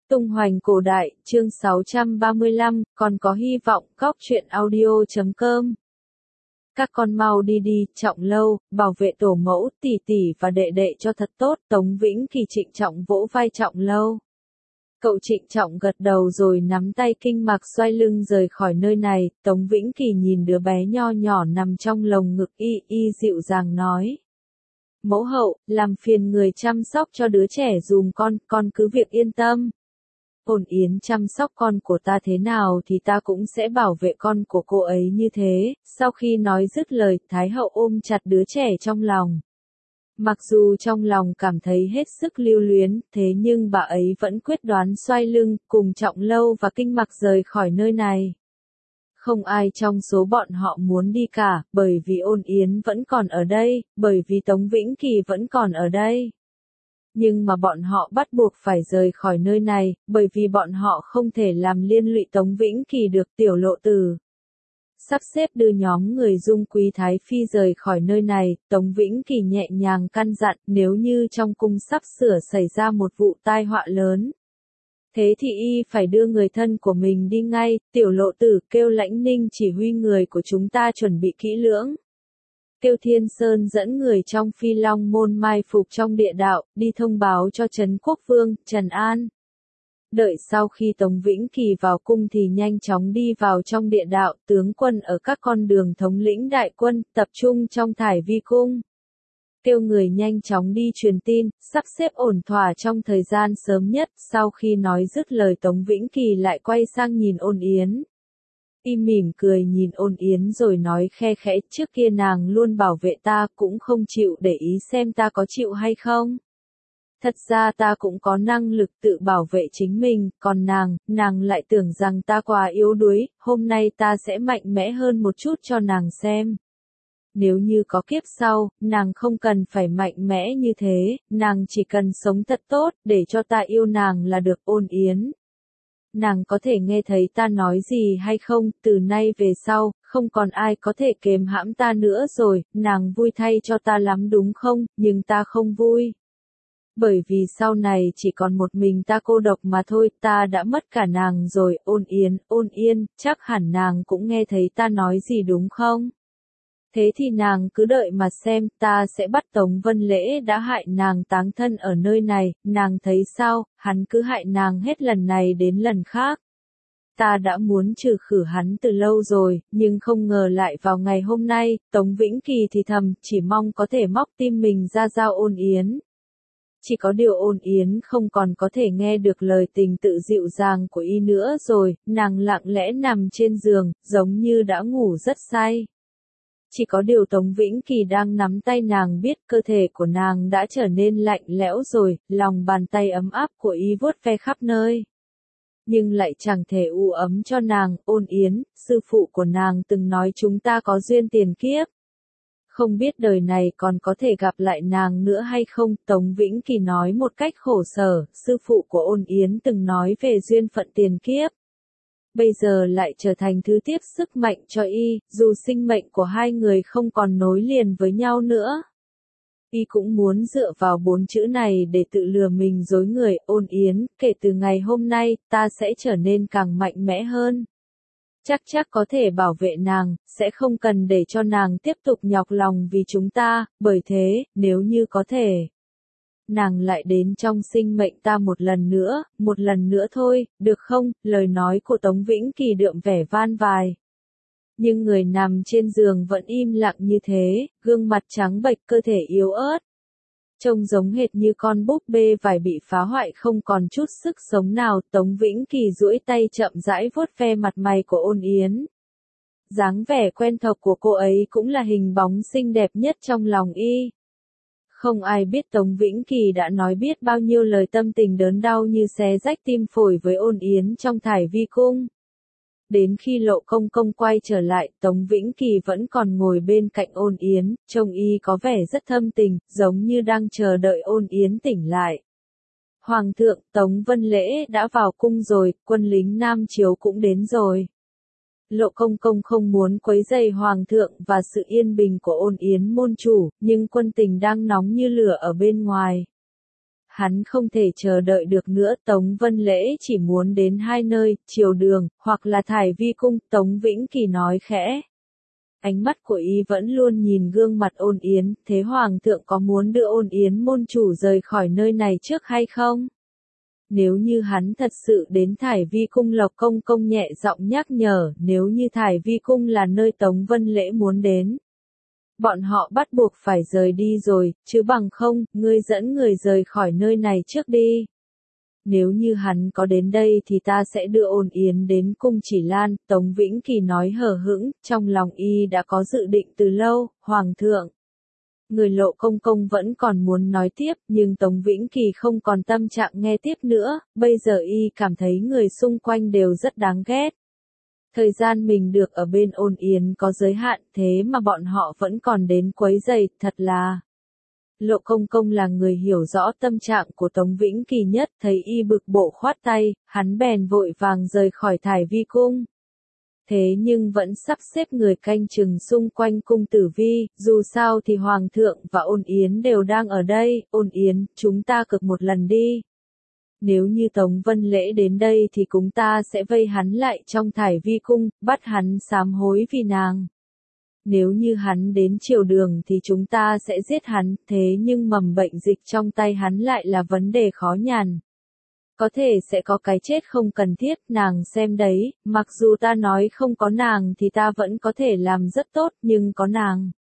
Tung hoành cổ đại, chương 635, còn có hy vọng, góc truyện audio.com. Các con mau đi đi, Trọng Lâu, bảo vệ tổ mẫu, tỷ tỷ và đệ đệ cho thật tốt. Tống Vĩnh Kỳ trịnh trọng vỗ vai Trọng Lâu. Cậu trịnh trọng gật đầu rồi nắm tay Kinh Mặc xoay lưng rời khỏi nơi này. Tống Vĩnh Kỳ nhìn đứa bé nho nhỏ nằm trong lồng ngực y dịu dàng nói. Mẫu hậu, làm phiền người chăm sóc cho đứa trẻ dùm con cứ việc yên tâm. Ôn Yến chăm sóc con của ta thế nào thì ta cũng sẽ bảo vệ con của cô ấy như thế. Sau khi nói dứt lời, Thái hậu ôm chặt đứa trẻ trong lòng. Mặc dù trong lòng cảm thấy hết sức lưu luyến, thế nhưng bà ấy vẫn quyết đoán xoay lưng, cùng Trọng Lâu và Kinh Mặc rời khỏi nơi này. Không ai trong số bọn họ muốn đi cả, bởi vì Ôn Yến vẫn còn ở đây, bởi vì Tống Vĩnh Kỳ vẫn còn ở đây. Nhưng mà bọn họ bắt buộc phải rời khỏi nơi này, bởi vì bọn họ không thể làm liên lụy Tống Vĩnh Kỳ được. Tiểu Lộ Tử sắp xếp đưa nhóm người Dung Quý Thái Phi rời khỏi nơi này. Tống Vĩnh Kỳ nhẹ nhàng căn dặn, nếu như trong cung sắp sửa xảy ra một vụ tai họa lớn, thế thì y phải đưa người thân của mình đi ngay. Tiểu Lộ Tử kêu Lãnh Ninh chỉ huy người của chúng ta chuẩn bị kỹ lưỡng. Tiêu Thiên Sơn dẫn người trong Phi Long môn mai phục trong địa đạo, đi thông báo cho Trấn Quốc Vương, Trần An. Đợi sau khi Tống Vĩnh Kỳ vào cung thì nhanh chóng đi vào trong địa đạo. Tướng quân ở các con đường thống lĩnh đại quân, tập trung trong Thải Vi Cung. Kêu người nhanh chóng đi truyền tin, sắp xếp ổn thỏa trong thời gian sớm nhất. Sau khi nói dứt lời, Tống Vĩnh Kỳ lại quay sang nhìn Ôn Yến. Y mỉm cười nhìn Ôn Yến rồi nói khe khẽ, trước kia nàng luôn bảo vệ ta, cũng không chịu để ý xem ta có chịu hay không. Thật ra ta cũng có năng lực tự bảo vệ chính mình, còn nàng lại tưởng rằng ta quá yếu đuối. Hôm nay ta sẽ mạnh mẽ hơn một chút cho nàng xem. Nếu như có kiếp sau, nàng không cần phải mạnh mẽ như thế, nàng chỉ cần sống thật tốt, để cho ta yêu nàng là được. Ôn Yến, nàng có thể nghe thấy ta nói gì hay không? Từ nay về sau, không còn ai có thể kềm hãm ta nữa rồi. Nàng vui thay cho ta lắm đúng không? Nhưng ta không vui. Bởi vì sau này chỉ còn một mình ta cô độc mà thôi, ta đã mất cả nàng rồi. Ôn Yên, chắc hẳn nàng cũng nghe thấy ta nói gì đúng không? Thế thì nàng cứ đợi mà xem, ta sẽ bắt Tống Vân Lễ đã hại nàng táng thân ở nơi này. Nàng thấy sao? Hắn cứ hại nàng hết lần này đến lần khác. Ta đã muốn trừ khử hắn từ lâu rồi, nhưng không ngờ lại vào ngày hôm nay. Tống Vĩnh Kỳ thì thầm, chỉ mong có thể móc tim mình ra giao Ôn Yến. Chỉ có điều Ôn Yến không còn có thể nghe được lời tình tự dịu dàng của y nữa rồi. Nàng lặng lẽ nằm trên giường, giống như đã ngủ rất say. Chỉ có điều Tống Vĩnh Kỳ đang nắm tay nàng biết cơ thể của nàng đã trở nên lạnh lẽo rồi, lòng bàn tay ấm áp của y vuốt ve khắp nơi. Nhưng lại chẳng thể u ấm cho nàng. Ôn Yến, sư phụ của nàng từng nói chúng ta có duyên tiền kiếp. Không biết đời này còn có thể gặp lại nàng nữa hay không? Tống Vĩnh Kỳ nói một cách khổ sở, sư phụ của Ôn Yến từng nói về duyên phận tiền kiếp. Bây giờ lại trở thành thứ tiếp sức mạnh cho y, dù sinh mệnh của hai người không còn nối liền với nhau nữa. Y cũng muốn dựa vào 4 chữ này để tự lừa mình dối người. Ôn Yến, kể từ ngày hôm nay, ta sẽ trở nên càng mạnh mẽ hơn. Chắc có thể bảo vệ nàng, sẽ không cần để cho nàng tiếp tục nhọc lòng vì chúng ta, bởi thế, nếu như có thể, nàng lại đến trong sinh mệnh ta một lần nữa thôi, được không? Lời nói của Tống Vĩnh Kỳ đượm vẻ van vài. Nhưng người nằm trên giường vẫn im lặng như thế, gương mặt trắng bệch, cơ thể yếu ớt. Trông giống hệt như con búp bê vải bị phá hoại không còn chút sức sống nào. Tống Vĩnh Kỳ duỗi tay chậm rãi vuốt ve mặt mày của Ôn Yến. Dáng vẻ quen thuộc của cô ấy cũng là hình bóng xinh đẹp nhất trong lòng y. Không ai biết Tống Vĩnh Kỳ đã nói biết bao nhiêu lời tâm tình đớn đau như xé rách tim phổi với Ôn Yến trong Thải Vi Cung. Đến khi Lộ Công Công quay trở lại, Tống Vĩnh Kỳ vẫn còn ngồi bên cạnh Ôn Yến, trông y có vẻ rất thâm tình, giống như đang chờ đợi Ôn Yến tỉnh lại. Hoàng thượng, Tống Vân Lễ đã vào cung rồi, quân lính Nam Chiếu cũng đến rồi. Lộ Công Công không muốn quấy rầy Hoàng thượng và sự yên bình của Ôn Yến môn chủ, nhưng quân tình đang nóng như lửa ở bên ngoài. hắn không thể chờ đợi được nữa. Tống Vân Lễ chỉ muốn đến hai nơi, Triều Đường, hoặc là Thải Vi Cung, Tống Vĩnh Kỳ nói khẽ. Ánh mắt của y vẫn luôn nhìn gương mặt Ôn Yến, thế Hoàng thượng có muốn đưa Ôn Yến môn chủ rời khỏi nơi này trước hay không? Nếu như hắn thật sự đến Thải Vi Cung, Lộc Công Công nhẹ giọng nhắc nhở, nếu như Thải Vi Cung là nơi Tống Vân Lễ muốn đến. Bọn họ bắt buộc phải rời đi rồi, chứ bằng không, ngươi dẫn người rời khỏi nơi này trước đi. Nếu như hắn có đến đây thì ta sẽ đưa Ôn Yến đến Cung Chỉ Lan, Tống Vĩnh Kỳ nói hờ hững, trong lòng y đã có dự định từ lâu. Hoàng thượng. Người Lộ Công Công vẫn còn muốn nói tiếp, nhưng Tống Vĩnh Kỳ không còn tâm trạng nghe tiếp nữa, bây giờ y cảm thấy người xung quanh đều rất đáng ghét. Thời gian mình được ở bên Ôn Yến có giới hạn, thế mà bọn họ vẫn còn đến quấy rầy, thật là. Lộ Công Công là người hiểu rõ tâm trạng của Tống Vĩnh Kỳ nhất, thấy y bực bội khoát tay, hắn bèn vội vàng rời khỏi Thải Vi Cung. Thế nhưng vẫn sắp xếp người canh chừng xung quanh cung Tử Vi, dù sao thì Hoàng thượng và Ôn Yến đều đang ở đây. Ôn Yến, chúng ta cược một lần đi. Nếu như Tống Vân Lễ đến đây thì chúng ta sẽ vây hắn lại trong Thải Vi Cung, bắt hắn sám hối vì nàng. Nếu như hắn đến Triều Đường thì chúng ta sẽ giết hắn, thế nhưng mầm bệnh dịch trong tay hắn lại là vấn đề khó nhằn. Có thể sẽ có cái chết không cần thiết, nàng xem đấy, mặc dù ta nói không có nàng thì ta vẫn có thể làm rất tốt, nhưng có nàng,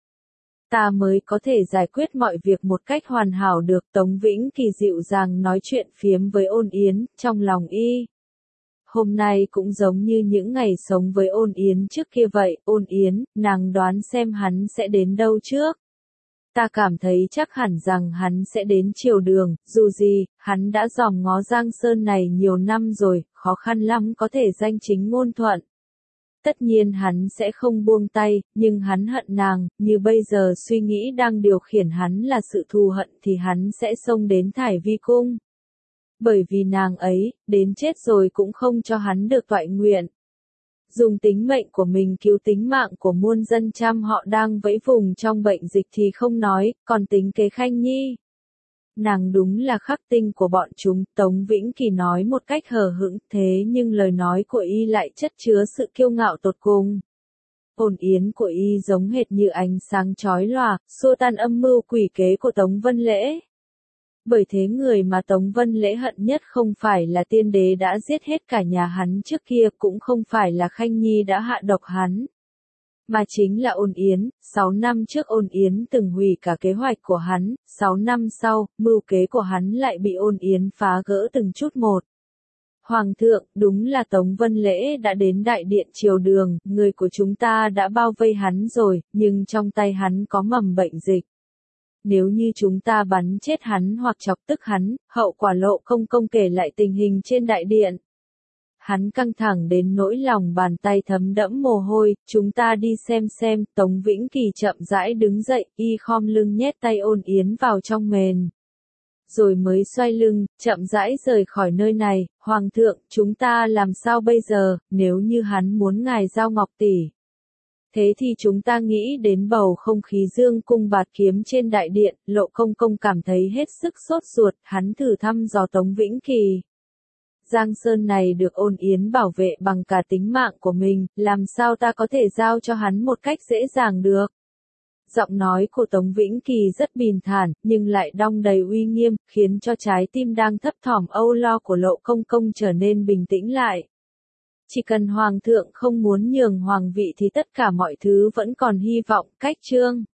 ta mới có thể giải quyết mọi việc một cách hoàn hảo được. Tống Vĩnh Kỳ dịu dàng nói chuyện phiếm với Ôn Yến, trong lòng y. Hôm nay cũng giống như những ngày sống với Ôn Yến trước kia vậy. Ôn Yến, nàng đoán xem hắn sẽ đến đâu trước. Ta cảm thấy chắc hẳn rằng hắn sẽ đến Triều Đường, dù gì, hắn đã dòm ngó Giang Sơn này nhiều năm rồi, khó khăn lắm có thể danh chính ngôn thuận. Tất nhiên hắn sẽ không buông tay, nhưng hắn hận nàng, như bây giờ suy nghĩ đang điều khiển hắn là sự thù hận thì hắn sẽ xông đến Thải Vi Cung. Bởi vì nàng ấy, đến chết rồi cũng không cho hắn được toại nguyện. Dùng tính mệnh của mình cứu tính mạng của muôn dân trăm họ đang vẫy vùng trong bệnh dịch thì không nói, còn tính kế Khanh Nhi. Nàng đúng là khắc tinh của bọn chúng, Tống Vĩnh Kỳ nói một cách hờ hững, thế nhưng lời nói của y lại chất chứa sự kiêu ngạo tột cùng. Ôn Yến của y giống hệt như ánh sáng chói lòa, xua tan âm mưu quỷ kế của Tống Vân Lễ. Bởi thế người mà Tống Vân Lễ hận nhất không phải là tiên đế đã giết hết cả nhà hắn trước kia, cũng không phải là Khanh Nhi đã hạ độc hắn, mà chính là Ôn Yến. 6 năm trước Ôn Yến từng hủy cả kế hoạch của hắn, 6 năm sau, mưu kế của hắn lại bị Ôn Yến phá gỡ từng chút một. Hoàng thượng, đúng là Tống Vân Lễ đã đến đại điện Triều Đường, người của chúng ta đã bao vây hắn rồi, nhưng trong tay hắn có mầm bệnh dịch. Nếu như chúng ta bắn chết hắn hoặc chọc tức hắn, hậu quả Lộ Công Công kể lại tình hình trên đại điện. Hắn căng thẳng đến nỗi lòng bàn tay thấm đẫm mồ hôi, chúng ta đi xem. Tống Vĩnh Kỳ chậm rãi đứng dậy, y khom lưng nhét tay Ôn Yến vào trong mền. Rồi mới xoay lưng, chậm rãi rời khỏi nơi này. Hoàng thượng, chúng ta làm sao bây giờ, nếu như hắn muốn ngài giao ngọc tỷ. Thế thì chúng ta nghĩ đến bầu không khí dương cung bạt kiếm trên đại điện. Lộ Công Công cảm thấy hết sức sốt ruột, hắn thử thăm dò Tống Vĩnh Kỳ. Giang Sơn này được Ôn Yến bảo vệ bằng cả tính mạng của mình, làm sao ta có thể giao cho hắn một cách dễ dàng được. Giọng nói của Tống Vĩnh Kỳ rất bình thản, nhưng lại đong đầy uy nghiêm, khiến cho trái tim đang thấp thỏm âu lo của Lộ Công Công trở nên bình tĩnh lại. Chỉ cần Hoàng thượng không muốn nhường hoàng vị thì tất cả mọi thứ vẫn còn hy vọng. Cách chương